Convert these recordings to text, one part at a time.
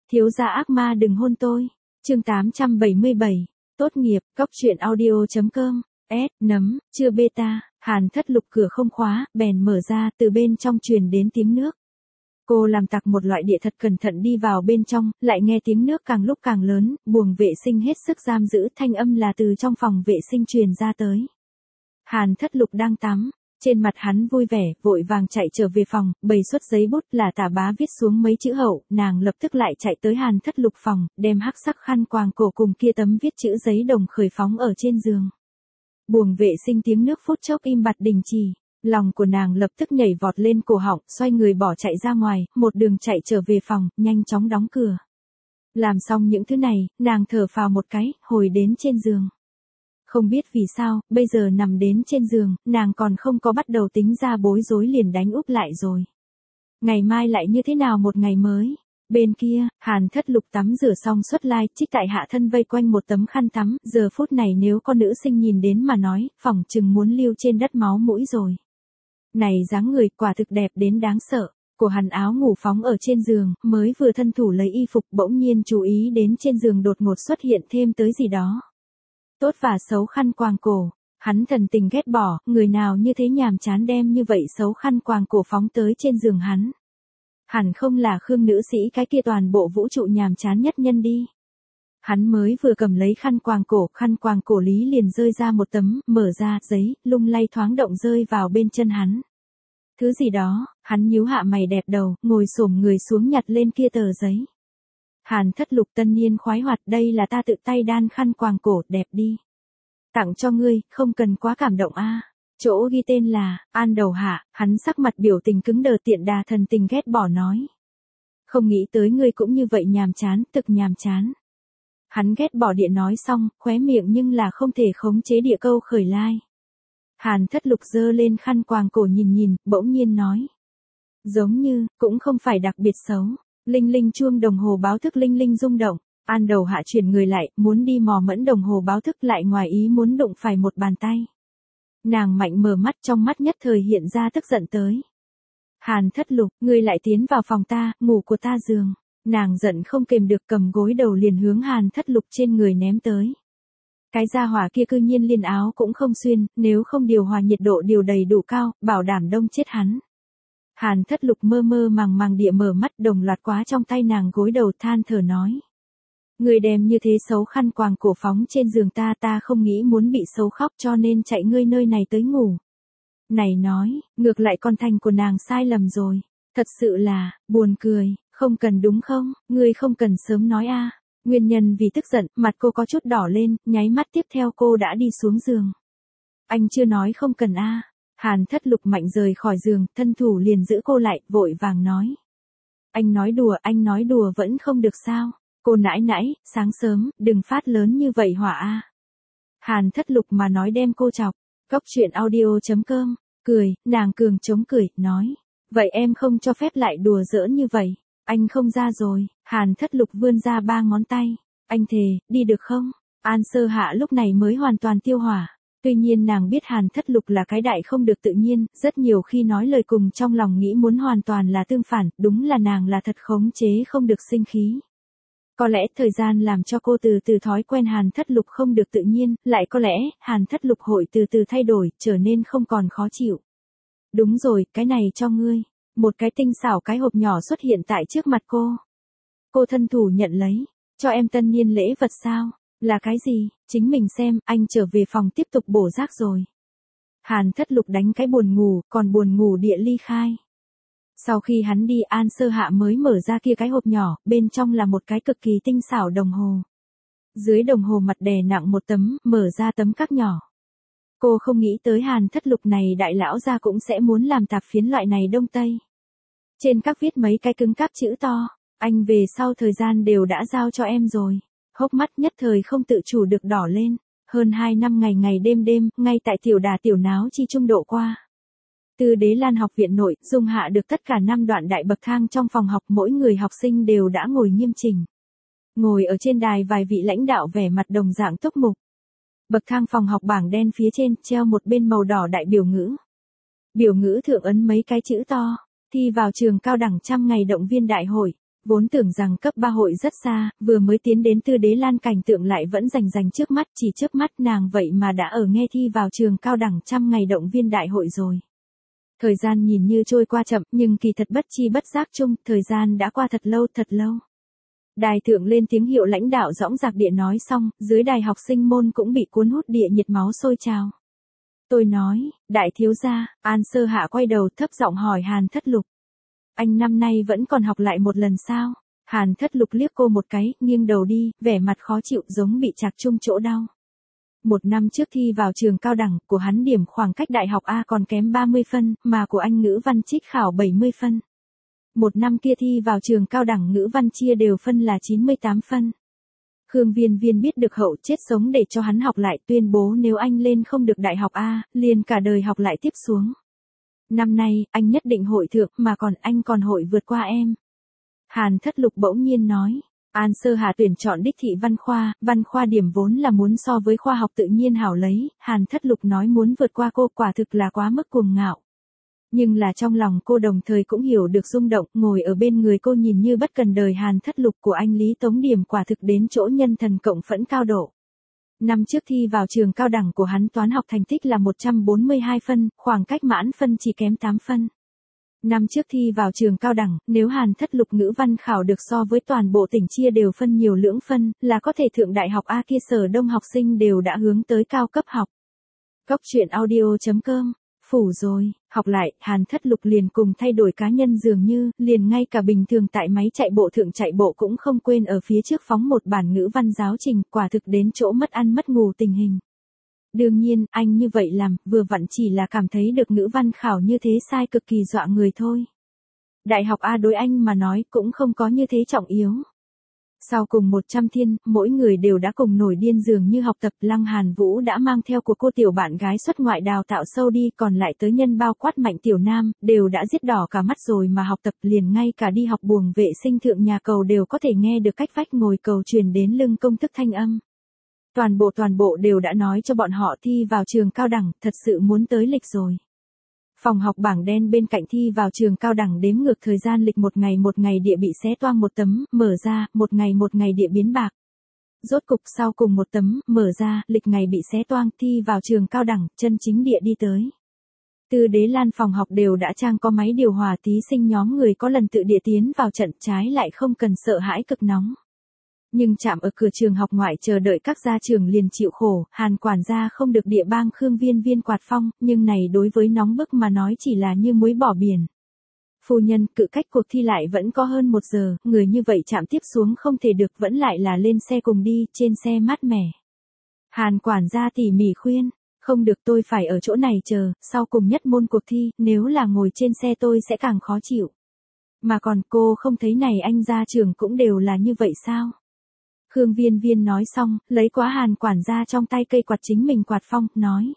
Thiếu gia ác ma đừng hôn tôi. Chương 877. Tốt nghiệp, cóc truyện audio.com. Nấm, chưa beta. Hàn Thất Lục cửa không khóa, bèn mở ra, từ bên trong truyền đến tiếng nước. Cô làm tặc một loại địa thật cẩn thận đi vào bên trong, lại nghe tiếng nước càng lúc càng lớn, buồng vệ sinh hết sức giam giữ, thanh âm là từ trong phòng vệ sinh truyền ra tới. Hàn Thất Lục đang tắm, trên mặt hắn vui vẻ, vội vàng chạy trở về phòng, bày xuất giấy bút là Tả Bá viết xuống mấy chữ hậu, nàng lập tức lại chạy tới Hàn Thất Lục phòng, đem hắc sắc khăn quàng cổ cùng kia tấm viết chữ giấy đồng khởi phóng ở trên giường. Buồng vệ sinh tiếng nước phút chốc im bặt đình chỉ. Lòng của nàng lập tức nhảy vọt lên cổ họng, xoay người bỏ chạy ra ngoài, một đường chạy trở về phòng, nhanh chóng đóng cửa. Làm xong những thứ này, nàng thở phào một cái, hồi đến trên giường. Không biết vì sao, bây giờ nằm đến trên giường, nàng còn không có bắt đầu tính ra bối rối liền đánh úp lại rồi. Ngày mai lại như thế nào một ngày mới? Bên kia, Hàn Thất Lục tắm rửa xong xuất lai, trích tại hạ thân vây quanh một tấm khăn tắm, giờ phút này nếu con nữ sinh nhìn đến mà nói, phỏng chừng muốn lưu trên đất máu mũi rồi. Này dáng người quả thực đẹp đến đáng sợ, của hắn áo ngủ phóng ở trên giường, mới vừa thân thủ lấy y phục bỗng nhiên chú ý đến trên giường đột ngột xuất hiện thêm tới gì đó. Tốt và xấu khăn quàng cổ, hắn thần tình ghét bỏ, người nào như thế nhàm chán đem như vậy xấu khăn quàng cổ phóng tới trên giường hắn. Hẳn không là Khương nữ sĩ cái kia toàn bộ vũ trụ nhàm chán nhất nhân đi. Hắn mới vừa cầm lấy khăn quàng cổ lý liền rơi ra một tấm, mở ra, giấy, lung lay thoáng động rơi vào bên chân hắn. Thứ gì đó, hắn nhíu hạ mày đẹp đầu, ngồi xổm người xuống nhặt lên kia tờ giấy. Hàn Thất Lục tân niên khoái hoạt, đây là ta tự tay đan khăn quàng cổ, đẹp đi. Tặng cho ngươi, không cần quá cảm động a. Chỗ ghi tên là, An Đầu Hạ, hắn sắc mặt biểu tình cứng đờ tiện đà thần tình ghét bỏ nói. Không nghĩ tới ngươi cũng như vậy nhàm chán, thực nhàm chán. Hắn ghét bỏ địa nói xong, khóe miệng nhưng là không thể khống chế địa câu khởi lai. Hàn Thất Lục giơ lên khăn quàng cổ nhìn, bỗng nhiên nói. Giống như, cũng không phải đặc biệt xấu. Linh linh chuông đồng hồ báo thức linh linh rung động. An Đầu Hạ chuyển người lại, muốn đi mò mẫn đồng hồ báo thức lại ngoài ý muốn đụng phải một bàn tay. Nàng mạnh mở mắt, trong mắt nhất thời hiện ra tức giận tới. Hàn Thất Lục, ngươi lại tiến vào phòng ta, ngủ của ta giường. Nàng giận không kềm được cầm gối đầu liền hướng Hàn Thất Lục trên người ném tới. Cái gia hỏa kia cư nhiên liên áo cũng không xuyên, nếu không điều hòa nhiệt độ điều đầy đủ cao, bảo đảm đông chết hắn. Hàn Thất Lục mơ mơ màng địa mở mắt, đồng loạt quá trong tay nàng gối đầu, than thở nói. Ngươi đem như thế xấu khăn quàng cổ phóng trên giường ta không nghĩ muốn bị xấu khóc cho nên chạy ngươi nơi này tới ngủ. Này nói, ngược lại con thành của nàng sai lầm rồi. Thật sự là, buồn cười, không cần đúng không, ngươi không cần sớm nói a. Nguyên nhân vì tức giận, mặt cô có chút đỏ lên, nháy mắt tiếp theo cô đã đi xuống giường. Anh chưa nói không cần a. Hàn Thất Lục mạnh rời khỏi giường, thân thủ liền giữ cô lại, vội vàng nói. Anh nói đùa vẫn không được sao. Cô nãi, sáng sớm, đừng phát lớn như vậy hỏa a. Hàn Thất Lục mà nói đem cô chọc. Cóc truyện audio.com. Cười, nàng cường chống cười, nói. Vậy em không cho phép lại đùa giỡn như vậy. Anh không ra rồi. Hàn Thất Lục vươn ra 3 ngón tay. Anh thề, đi được không? An Sơ Hạ lúc này mới hoàn toàn tiêu hỏa. Tuy nhiên nàng biết Hàn Thất Lục là cái đại không được tự nhiên, rất nhiều khi nói lời cùng trong lòng nghĩ muốn hoàn toàn là tương phản, đúng là nàng là thật khống chế không được sinh khí. Có lẽ thời gian làm cho cô từ từ thói quen Hàn Thất Lục không được tự nhiên, lại có lẽ Hàn Thất Lục hội từ từ thay đổi, trở nên không còn khó chịu. Đúng rồi, cái này cho ngươi. Một cái tinh xảo cái hộp nhỏ xuất hiện tại trước mặt cô. Cô thân thủ nhận lấy. Cho em tân niên lễ vật sao? Là cái gì? Chính mình xem, anh trở về phòng tiếp tục bổ rác rồi. Hàn Thất Lục đánh cái buồn ngủ, còn buồn ngủ địa ly khai. Sau khi hắn đi, An Sơ Hạ mới mở ra kia cái hộp nhỏ, bên trong là một cái cực kỳ tinh xảo đồng hồ. Dưới đồng hồ mặt đè nặng một tấm, mở ra tấm các nhỏ. Cô không nghĩ tới Hàn Thất Lục này đại lão gia cũng sẽ muốn làm tạp phiến loại này đông tây. Trên các viết mấy cái cứng cáp chữ to, anh về sau thời gian đều đã giao cho em rồi. Hốc mắt nhất thời không tự chủ được đỏ lên, hơn 2 năm ngày đêm, ngay tại tiểu đà tiểu náo chi trung độ qua. Từ Đế Lan học viện nội, dung hạ được tất cả 5 đoạn đại bậc thang trong phòng học, mỗi người học sinh đều đã ngồi nghiêm chỉnh. Ngồi ở trên đài vài vị lãnh đạo vẻ mặt đồng dạng túc mục. Bậc thang phòng học bảng đen phía trên, treo một bên màu đỏ đại biểu ngữ. Biểu ngữ thượng ấn mấy cái chữ to, thi vào trường cao đẳng 100 ngày động viên đại hội, Vốn tưởng rằng cấp 3 hội rất xa, vừa mới tiến đến Tư Đế Lan cảnh tượng lại vẫn rành trước mắt, chỉ chớp mắt nàng vậy mà đã ở nghe thi vào trường cao đẳng trăm ngày động viên đại hội rồi. Thời gian nhìn như trôi qua chậm, nhưng kỳ thật bất chi bất giác chung, thời gian đã qua thật lâu. Đài thượng lên tiếng hiệu lãnh đạo dõng dạc địa nói xong, dưới đài học sinh môn cũng bị cuốn hút địa nhiệt máu sôi trào. Tôi nói, đại thiếu gia, An Sơ Hạ quay đầu thấp giọng hỏi Hàn Thất Lục. Anh năm nay vẫn còn học lại một lần sao? Hàn Thất Lục liếc cô một cái, nghiêng đầu đi, vẻ mặt khó chịu giống bị chạc chung chỗ đau. Một năm trước thi vào trường cao đẳng, của hắn điểm khoảng cách đại học A còn kém 30 phân, mà của anh ngữ văn trích khảo 70 phân. Một năm kia thi vào trường cao đẳng ngữ văn chia đều phân là 98 phân. Khương Viên Viên biết được hậu chết sống để cho hắn học lại, tuyên bố nếu anh lên không được đại học A, liền cả đời học lại tiếp xuống. Năm nay, anh nhất định hội thượng, mà còn anh còn hội vượt qua em. Hàn Thất Lục bỗng nhiên nói. An Sơ Hà tuyển chọn đích thị văn khoa điểm vốn là muốn so với khoa học tự nhiên hảo lấy, Hàn Thất Lục nói muốn vượt qua cô quả thực là quá mức cuồng ngạo. Nhưng là trong lòng cô đồng thời cũng hiểu được rung động, ngồi ở bên người cô nhìn như bất cần đời Hàn Thất Lục của anh Lý Tống điểm quả thực đến chỗ nhân thần cộng phẫn cao độ. Năm trước thi vào trường cao đẳng của hắn toán học thành tích là 142 phân, khoảng cách mãn phân chỉ kém 8 phân. Năm trước thi vào trường cao đẳng, nếu Hàn Thất Lục ngữ văn khảo được so với toàn bộ tỉnh chia đều phân nhiều lưỡng phân, là có thể thượng đại học A kia sở đông học sinh đều đã hướng tới cao cấp học. Cóc truyện audio.com, phủ rồi, học lại, Hàn Thất Lục liền cùng thay đổi cá nhân dường như, liền ngay cả bình thường tại máy chạy bộ thượng chạy bộ cũng không quên ở phía trước phóng một bản ngữ văn giáo trình, quả thực đến chỗ mất ăn mất ngủ tình hình. Đương nhiên, anh như vậy làm, vừa vặn chỉ là cảm thấy được ngữ văn khảo như thế sai cực kỳ dọa người thôi. Đại học A đối anh mà nói cũng không có như thế trọng yếu. Sau cùng 100 thiên, mỗi người đều đã cùng nổi điên dường như học tập. Lăng Hàn Vũ đã mang theo của cô tiểu bạn gái xuất ngoại đào tạo sâu đi, còn lại tới nhân bao quát Mạnh Tiểu Nam, đều đã giết đỏ cả mắt rồi mà học tập, liền ngay cả đi học buồng vệ sinh thượng nhà cầu đều có thể nghe được cách vách ngồi cầu truyền đến lưng công thức thanh âm. Toàn bộ đều đã nói cho bọn họ thi vào trường cao đẳng, thật sự muốn tới lịch rồi. Phòng học bảng đen bên cạnh thi vào trường cao đẳng đếm ngược thời gian lịch một ngày địa bị xé toang một tấm, mở ra, một ngày địa biến bạc. Rốt cục sau cùng một tấm, mở ra, lịch ngày bị xé toang, thi vào trường cao đẳng, chân chính địa đi tới. Tư Đế Lan phòng học đều đã trang có máy điều hòa, thí sinh nhóm người có lần tự địa tiến vào trận, trái lại không cần sợ hãi cực nóng. Nhưng chạm ở cửa trường học ngoại chờ đợi các gia trưởng liền chịu khổ, Hàn quản gia không được địa bang Khương Viên Viên quạt phong, nhưng này đối với nóng bức mà nói chỉ là như muối bỏ biển. Phu nhân, cự cách cuộc thi lại vẫn có hơn 1 giờ, người như vậy chạm tiếp xuống không thể được, vẫn lại là lên xe cùng đi, trên xe mát mẻ. Hàn quản gia tỉ mỉ khuyên, không được, tôi phải ở chỗ này chờ, sau cùng nhất môn cuộc thi, nếu là ngồi trên xe tôi sẽ càng khó chịu. Mà còn cô không thấy này anh gia trưởng cũng đều là như vậy sao? Khương Viên Viên nói xong, lấy quá Hàn quản gia trong tay cây quạt chính mình quạt phong, nói.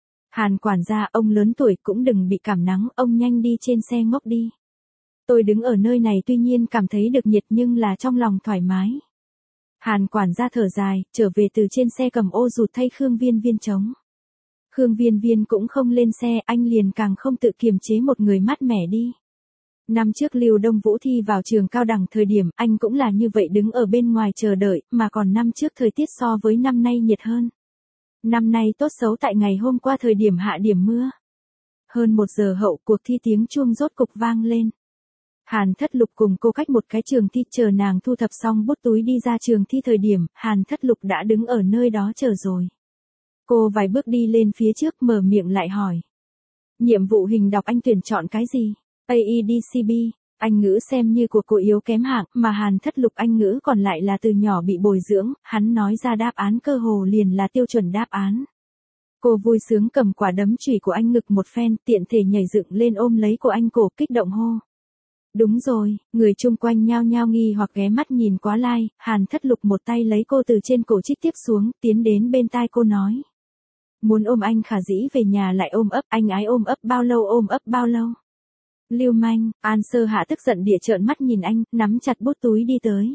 Hàn quản gia, ông lớn tuổi cũng đừng bị cảm nắng, ông nhanh đi trên xe ngốc đi. Tôi đứng ở nơi này tuy nhiên cảm thấy được nhiệt nhưng là trong lòng thoải mái. Hàn quản gia thở dài, trở về từ trên xe cầm ô rụt thay Khương Viên Viên chống. Khương Viên Viên cũng không lên xe, anh liền càng không tự kiềm chế một người mát mẻ đi. Năm trước Lưu Đông Vũ thi vào trường cao đẳng thời điểm, anh cũng là như vậy đứng ở bên ngoài chờ đợi, mà còn năm trước thời tiết so với năm nay nhiệt hơn. Năm nay tốt xấu tại ngày hôm qua thời điểm hạ điểm mưa. Hơn 1 giờ hậu, cuộc thi tiếng chuông rốt cục vang lên. Hàn Thất Lục cùng cô cách một cái trường thi, chờ nàng thu thập xong bút túi đi ra trường thi thời điểm, Hàn Thất Lục đã đứng ở nơi đó chờ rồi. Cô vài bước đi lên phía trước mở miệng lại hỏi. Nhiệm vụ hình đọc anh tuyển chọn cái gì? AEDCB, Anh ngữ xem như của cô yếu kém hạng, mà Hàn Thất Lục Anh ngữ còn lại là từ nhỏ bị bồi dưỡng, hắn nói ra đáp án cơ hồ liền là tiêu chuẩn đáp án. Cô vui sướng cầm quả đấm chùy của anh ngực một phen, tiện thể nhảy dựng lên ôm lấy của anh cổ, kích động hô. Đúng rồi, người chung quanh nhao nhao nghi hoặc ghé mắt nhìn quá lai, Hàn Thất Lục một tay lấy cô từ trên cổ chích tiếp xuống, tiến đến bên tai cô nói. Muốn ôm anh khả dĩ về nhà lại ôm ấp, anh ái ôm ấp bao lâu ôm ấp bao lâu. Lưu manh, An Sơ Hạ tức giận địa trợn mắt nhìn anh, nắm chặt bút túi đi tới.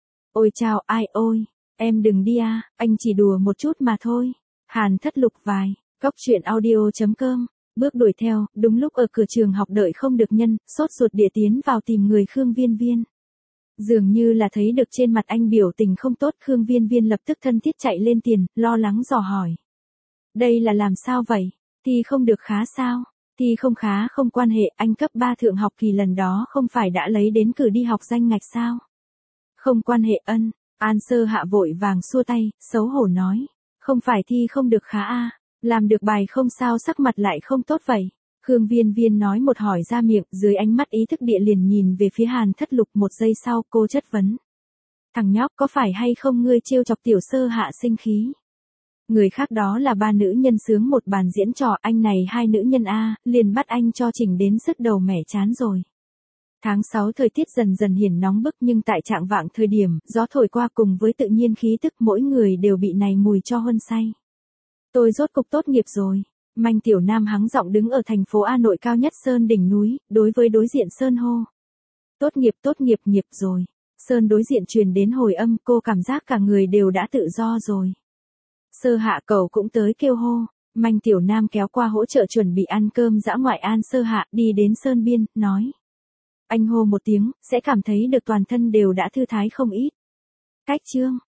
Ôi chao, ai ôi, em đừng đi à, anh chỉ đùa một chút mà thôi. Hàn Thất Lục vài, cóc truyện audio.com, bước đuổi theo, đúng lúc ở cửa trường học đợi không được nhân, sốt ruột địa tiến vào tìm người Khương Viên Viên. Dường như là thấy được trên mặt anh biểu tình không tốt, Khương Viên Viên lập tức thân thiết chạy lên tiền, lo lắng dò hỏi. Đây là làm sao vậy? Thi không được khá sao? Thi không khá không quan hệ, anh cấp 3 thượng học kỳ lần đó không phải đã lấy đến cử đi học danh ngạch sao? Không quan hệ ân, An Sơ Hạ vội vàng xua tay, xấu hổ nói. Không phải thi không được khá a, làm được bài không sao sắc mặt lại không tốt vậy. Khương Viên Viên nói một hỏi ra miệng, dưới ánh mắt ý thức địa liền nhìn về phía Hàn Thất Lục, một giây sau cô chất vấn. Thằng nhóc có phải hay không ngươi trêu chọc tiểu Sơ Hạ sinh khí? Người khác đó là ba nữ nhân sướng một bàn diễn trò, anh này hai nữ nhân a, liền bắt anh cho chỉnh đến sứt đầu mẻ chán rồi. Tháng 6 thời tiết dần dần hiển nóng bức, nhưng tại trạng vạng thời điểm, gió thổi qua cùng với tự nhiên khí tức mỗi người đều bị này mùi cho huân say. Tôi rốt cục tốt nghiệp rồi. Manh Tiểu Nam hắng giọng đứng ở thành phố A Nội cao nhất sơn đỉnh núi, đối với đối diện sơn hô. Tốt nghiệp nghiệp rồi. Sơn đối diện truyền đến hồi âm, cô cảm giác cả người đều đã tự do rồi. Sơ Hạ cậu cũng tới kêu hô. Manh Tiểu Nam kéo qua hỗ trợ chuẩn bị ăn cơm dã ngoại An Sơ Hạ, đi đến sơn biên, nói. Anh hô một tiếng, sẽ cảm thấy được toàn thân đều đã thư thái không ít. Cách chương.